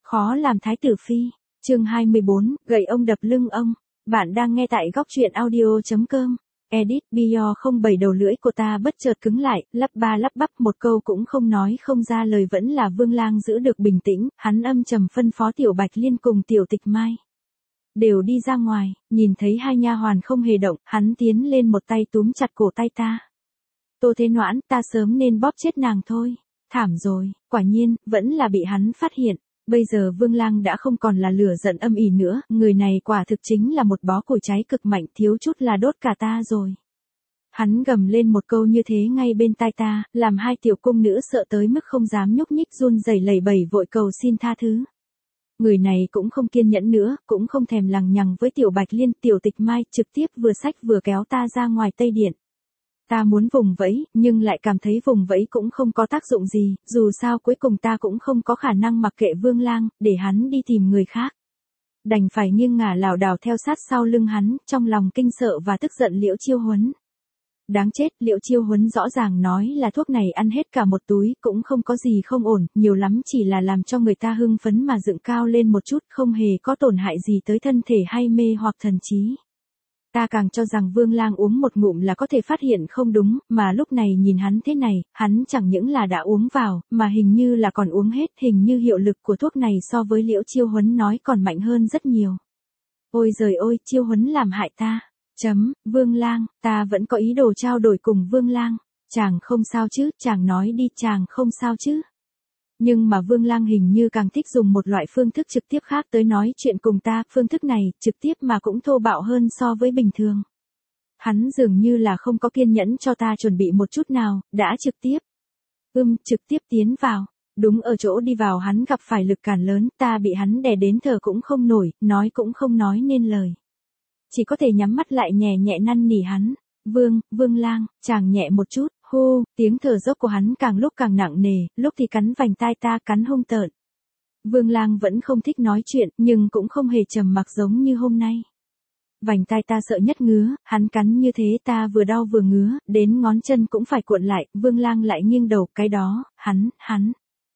Khó làm thái tử phi. Chương 24, gậy ông đập lưng ông. Bạn đang nghe tại góc truyện audio.com. Edit Bio 07 đầu lưỡi của ta bất chợt cứng lại, lắp ba lắp bắp một câu cũng không nói không ra lời, vẫn là Vương Lang giữ được bình tĩnh, hắn âm trầm phân phó Tiểu Bạch Liên cùng Tiểu Tịch Mai đều đi ra ngoài. Nhìn thấy hai nha hoàn không hề động, hắn tiến lên một tay túm chặt cổ tay ta. Tô Thế Noãn, ta sớm nên bóp chết nàng thôi. Thảm rồi, quả nhiên, vẫn là bị hắn phát hiện. Bây giờ Vương Lang đã không còn là lửa giận âm ỉ nữa, người này quả thực chính là một bó củi cháy cực mạnh, thiếu chút là đốt cả ta rồi. Hắn gầm lên một câu như thế ngay bên tai ta, làm hai tiểu cung nữ sợ tới mức không dám nhúc nhích, run rẩy lẩy bẩy vội cầu xin tha thứ. Người này cũng không kiên nhẫn nữa, cũng không thèm lằng nhằng với Tiểu Bạch Liên, Tiểu Tịch Mai, trực tiếp vừa xách vừa kéo ta ra ngoài Tây Điện. Ta muốn vùng vẫy, nhưng lại cảm thấy vùng vẫy cũng không có tác dụng gì, dù sao cuối cùng ta cũng không có khả năng mặc kệ Vương Lang, để hắn đi tìm người khác. Đành phải nghiêng ngả lảo đảo theo sát sau lưng hắn, trong lòng kinh sợ và tức giận Liễu Chiêu Huấn. Đáng chết, Liễu Chiêu Huấn rõ ràng nói là thuốc này ăn hết cả một túi, cũng không có gì không ổn, nhiều lắm chỉ là làm cho người ta hưng phấn mà dựng cao lên một chút, không hề có tổn hại gì tới thân thể hay mê hoặc thần trí. Ta càng cho rằng Vương Lang uống một ngụm là có thể phát hiện không đúng, mà lúc này nhìn hắn thế này, hắn chẳng những là đã uống vào, mà hình như là còn uống hết, hình như hiệu lực của thuốc này so với Liễu Chiêu Huấn nói còn mạnh hơn rất nhiều. Ôi giời ơi, Chiêu Huấn làm hại ta. Vương Lang, ta vẫn có ý đồ trao đổi cùng Vương Lang. Chàng không sao chứ, chàng nói đi, chàng không sao chứ. Nhưng mà Vương Lang hình như càng thích dùng một loại phương thức trực tiếp khác tới nói chuyện cùng ta, phương thức này, trực tiếp mà cũng thô bạo hơn so với bình thường. Hắn dường như là không có kiên nhẫn cho ta chuẩn bị một chút nào, đã trực tiếp tiến vào. Đúng ở chỗ đi vào hắn gặp phải lực cản lớn, ta bị hắn đè đến thở cũng không nổi, nói cũng không nói nên lời. Chỉ có thể nhắm mắt lại nhẹ nhẹ năn nỉ hắn. Vương Lang, chàng nhẹ một chút. Hô, tiếng thở dốc của hắn càng lúc càng nặng nề, lúc thì cắn vành tai ta, cắn hung tợn. Vương Lang vẫn không thích nói chuyện, nhưng cũng không hề trầm mặc giống như hôm nay. Vành tai ta sợ nhất ngứa, hắn cắn như thế ta vừa đau vừa ngứa, đến ngón chân cũng phải cuộn lại, Vương Lang lại nghiêng đầu, cái đó, hắn.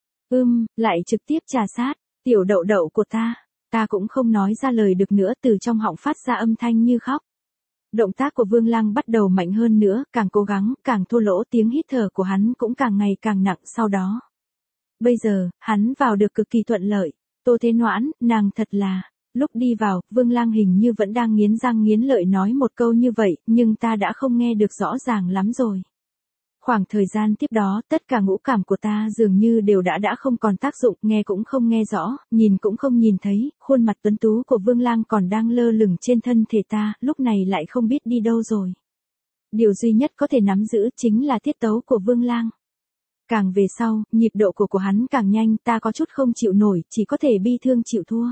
Lại trực tiếp trà sát, tiểu đậu đậu của ta cũng không nói ra lời được nữa, từ trong họng phát ra âm thanh như khóc. Động tác của Vương Lang bắt đầu mạnh hơn nữa, càng cố gắng, càng thô lỗ, tiếng hít thở của hắn cũng càng ngày càng nặng sau đó. Bây giờ, hắn vào được cực kỳ thuận lợi. Tô Thế Noãn, nàng thật là... Lúc đi vào, Vương Lang hình như vẫn đang nghiến răng nghiến lợi nói một câu như vậy, nhưng ta đã không nghe được rõ ràng lắm rồi. Khoảng thời gian tiếp đó, tất cả ngũ cảm của ta dường như đều đã không còn tác dụng, nghe cũng không nghe rõ, nhìn cũng không nhìn thấy, khuôn mặt tuấn tú của Vương Lang còn đang lơ lửng trên thân thể ta, lúc này lại không biết đi đâu rồi. Điều duy nhất có thể nắm giữ chính là tiết tấu của Vương Lang. Càng về sau, nhịp độ của hắn càng nhanh, ta có chút không chịu nổi, chỉ có thể bi thương chịu thua.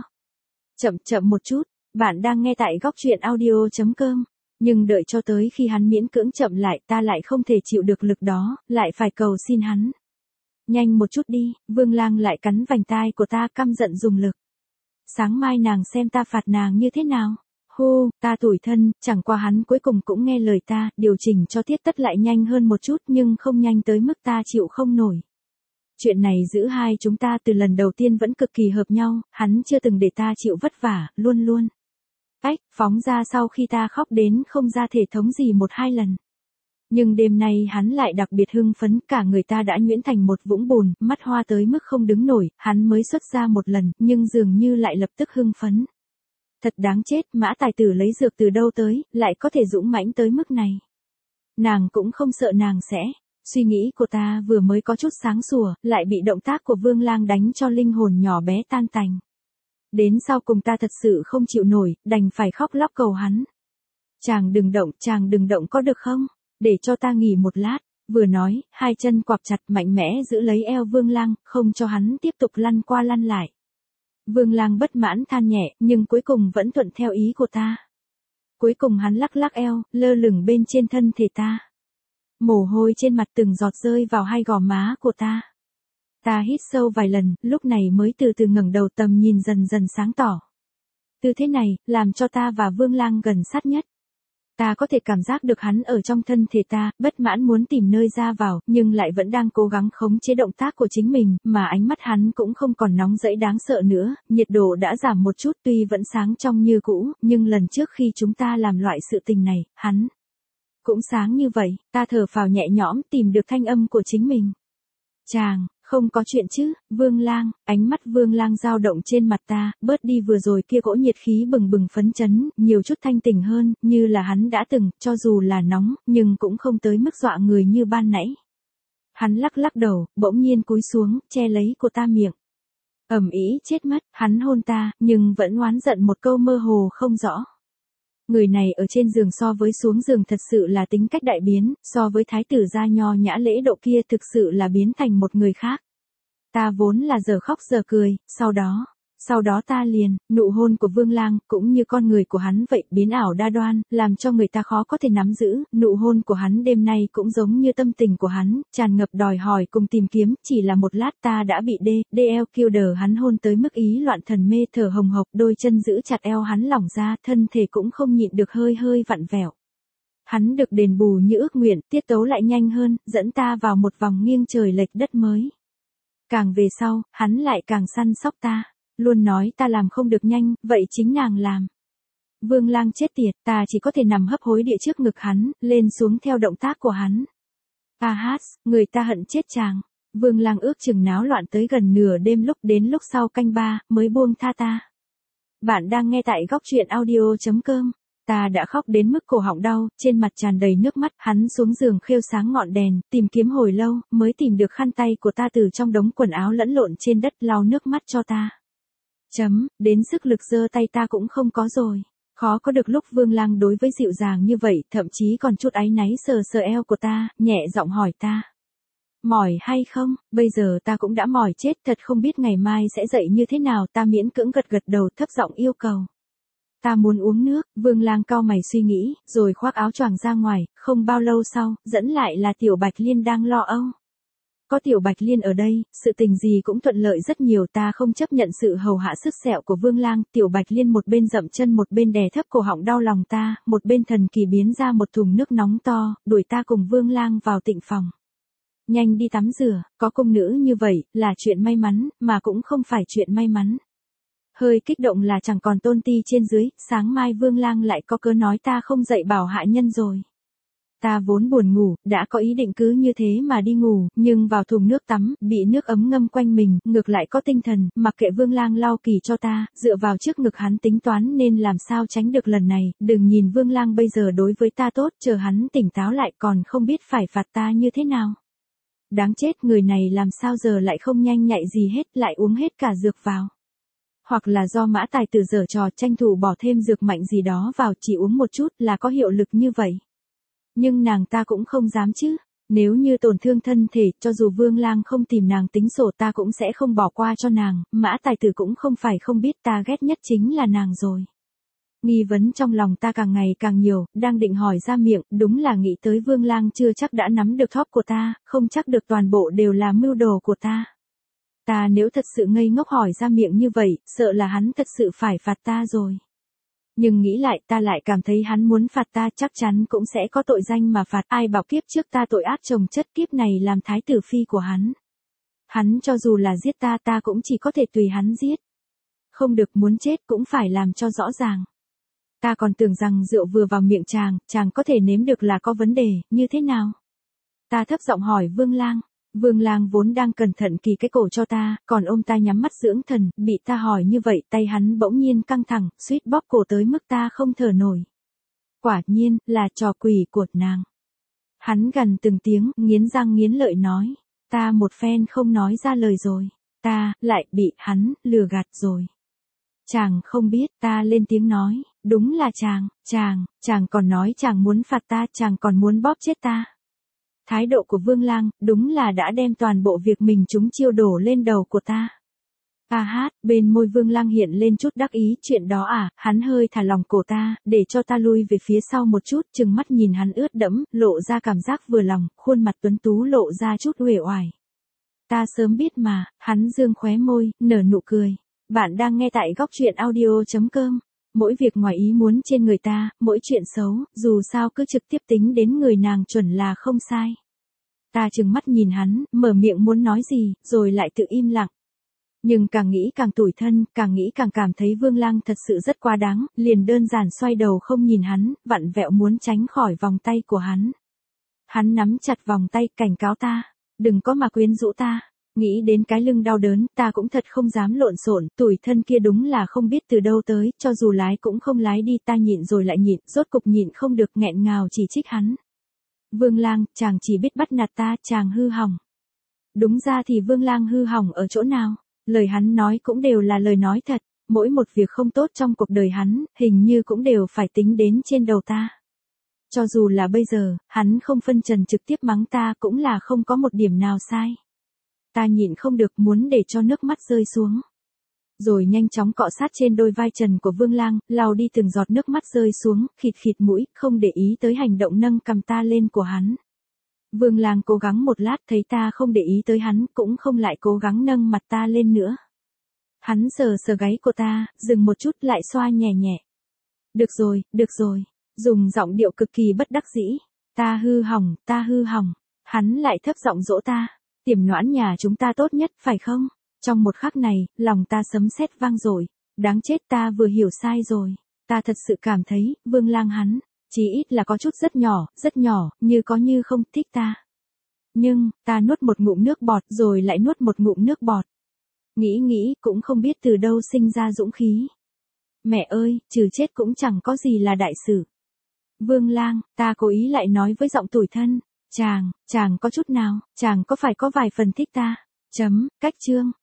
Chậm một chút, bạn đang nghe tại góc truyện audio.com. Nhưng đợi cho tới khi hắn miễn cưỡng chậm lại, ta lại không thể chịu được lực đó, lại phải cầu xin hắn. Nhanh một chút đi, Vương Lang lại cắn vành tai của ta, căm giận dùng lực. Sáng mai nàng xem ta phạt nàng như thế nào. Ta tủi thân, chẳng qua hắn cuối cùng cũng nghe lời ta, điều chỉnh cho tiết tất lại nhanh hơn một chút, nhưng không nhanh tới mức ta chịu không nổi. Chuyện này giữa hai chúng ta từ lần đầu tiên vẫn cực kỳ hợp nhau, hắn chưa từng để ta chịu vất vả, luôn. Phóng ra sau khi ta khóc đến không ra thể thống gì 1-2 lần. Nhưng đêm nay hắn lại đặc biệt hưng phấn, cả người ta đã nhuyễn thành một vũng bùn, mắt hoa tới mức không đứng nổi, hắn mới xuất ra một lần, nhưng dường như lại lập tức hưng phấn. Thật đáng chết, Mã tài tử lấy dược từ đâu tới, lại có thể dũng mãnh tới mức này. Nàng cũng không sợ nàng sẽ... Suy nghĩ của ta vừa mới có chút sáng sủa, lại bị động tác của Vương Lang đánh cho linh hồn nhỏ bé tan tành. Đến sau cùng ta thật sự không chịu nổi, đành phải khóc lóc cầu hắn. Chàng đừng động có được không? Để cho ta nghỉ một lát. Vừa nói, hai chân quặp chặt mạnh mẽ giữ lấy eo Vương Lang, không cho hắn tiếp tục lăn qua lăn lại. Vương Lang bất mãn than nhẹ, nhưng cuối cùng vẫn thuận theo ý của ta. Cuối cùng hắn lắc eo, lơ lửng bên trên thân thể ta. Mồ hôi trên mặt từng giọt rơi vào hai gò má của ta. Ta hít sâu vài lần, lúc này mới từ từ ngẩng đầu, tầm nhìn dần dần sáng tỏ. Tư thế này, làm cho ta và Vương Lang gần sát nhất. Ta có thể cảm giác được hắn ở trong thân thể ta, bất mãn muốn tìm nơi ra vào, nhưng lại vẫn đang cố gắng khống chế động tác của chính mình, mà ánh mắt hắn cũng không còn nóng rẫy đáng sợ nữa, nhiệt độ đã giảm một chút tuy vẫn sáng trong như cũ, nhưng lần trước khi chúng ta làm loại sự tình này, hắn cũng sáng như vậy, ta thở phào nhẹ nhõm tìm được thanh âm của chính mình. Chàng, không có chuyện chứ, Vương Lang, ánh mắt Vương Lang dao động trên mặt ta, bớt đi vừa rồi kia cỗ nhiệt khí bừng bừng phấn chấn, nhiều chút thanh tỉnh hơn, như là hắn đã từng, cho dù là nóng, nhưng cũng không tới mức dọa người như ban nãy. Hắn lắc lắc đầu, bỗng nhiên cúi xuống, che lấy của ta miệng. Ầm ĩ chết mất, hắn hôn ta, nhưng vẫn oán giận một câu mơ hồ không rõ. Người này ở trên giường so với xuống giường thật sự là tính cách đại biến, so với thái tử gia nho nhã lễ độ kia thực sự là biến thành một người khác. Ta vốn là giờ khóc giờ cười, sau đó ta liền, nụ hôn của Vương Lang, cũng như con người của hắn vậy, biến ảo đa đoan, làm cho người ta khó có thể nắm giữ, nụ hôn của hắn đêm nay cũng giống như tâm tình của hắn, tràn ngập đòi hỏi cùng tìm kiếm, chỉ là một lát ta đã bị DL Killer hắn hôn tới mức ý loạn thần mê thở hồng hộc, đôi chân giữ chặt eo hắn lỏng ra, thân thể cũng không nhịn được hơi hơi vặn vẹo. Hắn được đền bù như ước nguyện, tiết tấu lại nhanh hơn, dẫn ta vào một vòng nghiêng trời lệch đất mới. Càng về sau, hắn lại càng săn sóc ta. Luôn nói ta làm không được nhanh, vậy chính nàng làm. Vương Lang chết tiệt, ta chỉ có thể nằm hấp hối địa trước ngực hắn, lên xuống theo động tác của hắn. Người ta hận chết chàng. Vương Lang ước chừng náo loạn tới gần nửa đêm, đến lúc sau canh 3, mới buông tha ta. Bạn đang nghe tại góc truyện audio.com. Ta đã khóc đến mức cổ họng đau, trên mặt tràn đầy nước mắt, hắn xuống giường khêu sáng ngọn đèn, tìm kiếm hồi lâu, mới tìm được khăn tay của ta từ trong đống quần áo lẫn lộn trên đất lau nước mắt cho ta. Đến sức lực giơ tay ta cũng không có rồi. Khó có được lúc Vương Lang đối với dịu dàng như vậy, thậm chí còn chút áy náy sờ sờ eo của ta, nhẹ giọng hỏi ta. Mỏi hay không, bây giờ ta cũng đã mỏi chết, thật không biết ngày mai sẽ dậy như thế nào, ta miễn cưỡng gật gật đầu thấp giọng yêu cầu. Ta muốn uống nước, Vương Lang cau mày suy nghĩ, rồi khoác áo choàng ra ngoài, không bao lâu sau, dẫn lại là Tiểu Bạch Liên đang lo âu. Có Tiểu Bạch Liên ở đây, sự tình gì cũng thuận lợi rất nhiều, ta không chấp nhận sự hầu hạ sức sẹo của Vương Lang, Tiểu Bạch Liên một bên dậm chân một bên đè thấp cổ họng đau lòng ta, một bên thần kỳ biến ra một thùng nước nóng to, đuổi ta cùng Vương Lang vào tịnh phòng. Nhanh đi tắm rửa, có công nữ như vậy, là chuyện may mắn, mà cũng không phải chuyện may mắn. Hơi kích động là chẳng còn tôn ti trên dưới, sáng mai Vương Lang lại có cớ nói ta không dạy bảo hạ nhân rồi. Ta vốn buồn ngủ, đã có ý định cứ như thế mà đi ngủ, nhưng vào thùng nước tắm, bị nước ấm ngâm quanh mình, ngược lại có tinh thần, mặc kệ Vương Lang lau kỳ cho ta, dựa vào trước ngực hắn tính toán nên làm sao tránh được lần này, đừng nhìn Vương Lang bây giờ đối với ta tốt, chờ hắn tỉnh táo lại còn không biết phải phạt ta như thế nào. Đáng chết, người này làm sao giờ lại không nhanh nhạy gì hết, lại uống hết cả dược vào. Hoặc là do Mã Tài Tử giở trò tranh thủ bỏ thêm dược mạnh gì đó vào, chỉ uống một chút là có hiệu lực như vậy. Nhưng nàng ta cũng không dám chứ. Nếu như tổn thương thân thể, cho dù Vương Lang không tìm nàng tính sổ ta cũng sẽ không bỏ qua cho nàng, Mã Tài Tử cũng không phải không biết ta ghét nhất chính là nàng rồi. Nghi vấn trong lòng ta càng ngày càng nhiều, đang định hỏi ra miệng, đúng là nghĩ tới Vương Lang chưa chắc đã nắm được thóp của ta, không chắc được toàn bộ đều là mưu đồ của ta. Ta nếu thật sự ngây ngốc hỏi ra miệng như vậy, sợ là hắn thật sự phải phạt ta rồi. Nhưng nghĩ lại ta lại cảm thấy hắn muốn phạt ta chắc chắn cũng sẽ có tội danh mà phạt, ai bảo kiếp trước ta tội ác chồng chất, kiếp này làm thái tử phi của hắn. Hắn cho dù là giết ta ta cũng chỉ có thể tùy hắn giết. Không được, muốn chết cũng phải làm cho rõ ràng. Ta còn tưởng rằng rượu vừa vào miệng chàng có thể nếm được là có vấn đề, như thế nào? Ta thấp giọng hỏi Vương Lang. Vương Lang vốn đang cẩn thận kỳ cái cổ cho ta, còn ôm ta nhắm mắt dưỡng thần, bị ta hỏi như vậy, tay hắn bỗng nhiên căng thẳng, suýt bóp cổ tới mức ta không thở nổi. Quả nhiên, là trò quỷ của nàng. Hắn gần từng tiếng, nghiến răng nghiến lợi nói. Ta một phen không nói ra lời rồi. Ta, lại bị hắn, lừa gạt rồi. Chàng không biết, ta lên tiếng nói. Đúng là chàng còn nói chàng muốn phạt ta, chàng còn muốn bóp chết ta. Thái độ của Vương Lang, đúng là đã đem toàn bộ việc mình chúng chiêu đổ lên đầu của ta. Bên môi Vương Lang hiện lên chút đắc ý, chuyện đó à, hắn hơi thả lòng cổ ta, để cho ta lui về phía sau một chút, chừng mắt nhìn hắn ướt đẫm, lộ ra cảm giác vừa lòng, khuôn mặt tuấn tú lộ ra chút uể oải. Ta sớm biết mà, hắn dương khóe môi, nở nụ cười. Bạn đang nghe tại góc truyện audio.com. mỗi việc ngoài ý muốn trên người ta, mỗi chuyện xấu, dù sao cứ trực tiếp tính đến người nàng chuẩn là không sai. Ta trừng mắt nhìn hắn, mở miệng muốn nói gì, rồi lại tự im lặng. Nhưng càng nghĩ càng tủi thân, càng nghĩ càng cảm thấy Vương Lang thật sự rất quá đáng, liền đơn giản xoay đầu không nhìn hắn, vặn vẹo muốn tránh khỏi vòng tay của hắn. Hắn nắm chặt vòng tay, cảnh cáo ta, đừng có mà quyến rũ ta. Nghĩ đến cái lưng đau đớn, ta cũng thật không dám lộn xộn, tủi thân kia đúng là không biết từ đâu tới, cho dù lái cũng không lái đi, ta nhịn rồi lại nhịn, rốt cục nhịn không được, nghẹn ngào chỉ trích hắn. Vương Lang, chàng chỉ biết bắt nạt ta, chàng hư hỏng. Đúng ra thì Vương Lang hư hỏng ở chỗ nào? Lời hắn nói cũng đều là lời nói thật, mỗi một việc không tốt trong cuộc đời hắn, hình như cũng đều phải tính đến trên đầu ta. Cho dù là bây giờ, hắn không phân trần trực tiếp mắng ta cũng là không có một điểm nào sai. Ta nhịn không được muốn để cho nước mắt rơi xuống. Rồi nhanh chóng cọ sát trên đôi vai trần của Vương Lang, lau đi từng giọt nước mắt rơi xuống, khịt khịt mũi, không để ý tới hành động nâng cầm ta lên của hắn. Vương Lang cố gắng một lát thấy ta không để ý tới hắn, cũng không lại cố gắng nâng mặt ta lên nữa. Hắn sờ sờ gáy của ta, dừng một chút lại xoa nhẹ nhẹ. Được rồi, dùng giọng điệu cực kỳ bất đắc dĩ. Ta hư hỏng. Hắn lại thấp giọng dỗ ta. Tiềm noãn nhà chúng ta tốt nhất, phải không? Trong một khắc này, lòng ta sấm sét vang dội. Đáng chết, ta vừa hiểu sai rồi. Ta thật sự cảm thấy, Vương Lang hắn, chí ít là có chút rất nhỏ, như có như không thích ta. Nhưng, ta nuốt một ngụm nước bọt rồi lại nuốt một ngụm nước bọt. Nghĩ cũng không biết từ đâu sinh ra dũng khí. Mẹ ơi, trừ chết cũng chẳng có gì là đại sự. Vương Lang, ta cố ý lại nói với giọng tủi thân. Chàng có chút nào, chàng có phải có vài phần thích ta? Cách chương.